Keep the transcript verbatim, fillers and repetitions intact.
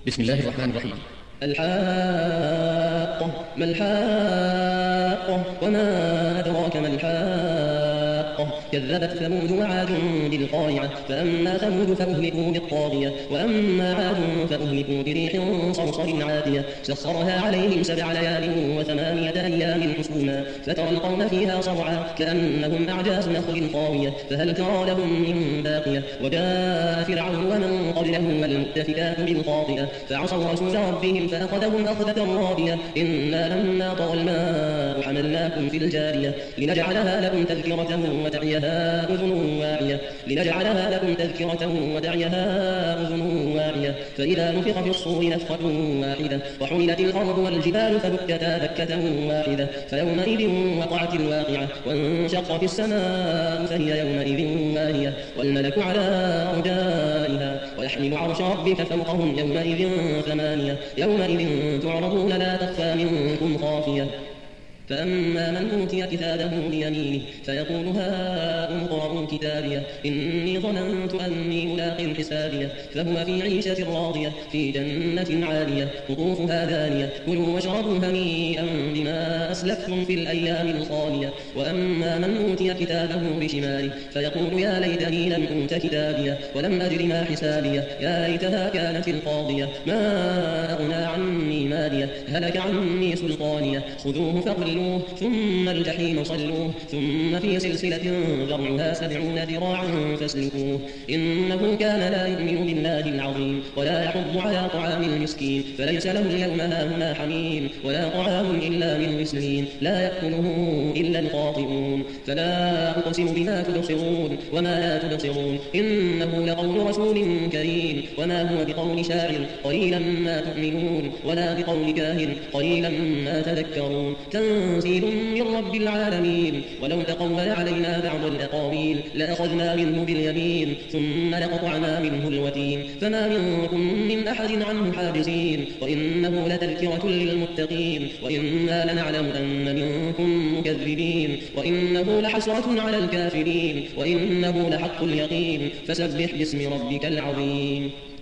بسم الله الرحمن الرحيم. الحاقة ما الحاقة وما أدراك ما الحاقة كذبت ثمود وعاد بالقارعة فأما ثمود فأهلكوا بالطاغية وأما عاد فأهلكوا بريح صرصر عاتية سخرها عليهم سبع ليال وثمانية أيام حسوما فترى القوم فيها صرعى كأنهم أعجاز نخل خاوية فهل ترى لهم من باقية وجاء فرعون ومن قبله والمؤتفكات بالخاطئة فعصوا رسول ربهم فأخذهم أخذة رابية إنا لما طغى الماء حملناكم في الجارية لنجعلها لكم تذكرة وتعيها أذن واعية لنجعلها لكم تذكرة وتعيها أذن واعية فإذا نفخ في الصور نفخة واحدة وحملت الأرض والجبال فدكتا دكة واحدة فيومئذ وقعت الواقعة وانشقت السماء فهي يومئذ واهية والملك على أرجائها ويحمل عرش ربك فوقهم يومئذ ثمانية يومئذ تعرضون لا تخفى منكم خافية فأما من أوتي كتابه بيمينه فيقول هاؤم اقرءوا كتابيه إني ظننت أني ملاق حسابيه فهو في عيشة راضية في جنة عالية قطوفها دانية كلوا واشربوا هنيئا بما أسلفتم في الأيام الخالية وأما من أوتي كتابه بشماله فيقول يا ليتني لم أوت كتابيه ولم أدر ما حسابيه يا ليتها كانت القاضية ما أغنى عني ماليه هلك عني سلطانيه خذوه فغلوه ثم الجحيم صلوه ثم في سلسلة ذرعها سبعون ذراعا فاسلكوه إنه كان لا يؤمن بالله العظيم ولا يحض على طعام المسكين فليس له اليوم هاهنا حميم ولا طعام إلا من غسلين لا يأكله إلا الخاطئون فلا أقسم بما تبصرون وما لا تبصرون إنه لقول رسول كريم وما هو بقول شاعر قليلا ما تؤمنون ولا بقول كاهن قليلا ما تذكرون تنزيل من رب العالمين ولو تقول علينا بعض الأقاويل لأخذنا منه باليمين ثم لقطعنا منه الوتين فما منكم من أحد عنه حاجزين وإنه لتذكرة للمتقين وإنا لنعلم أن منكم مكذبين وإنه لحسرة على الكافرين وإنه لحق اليقين فسبح باسم ربك العظيم.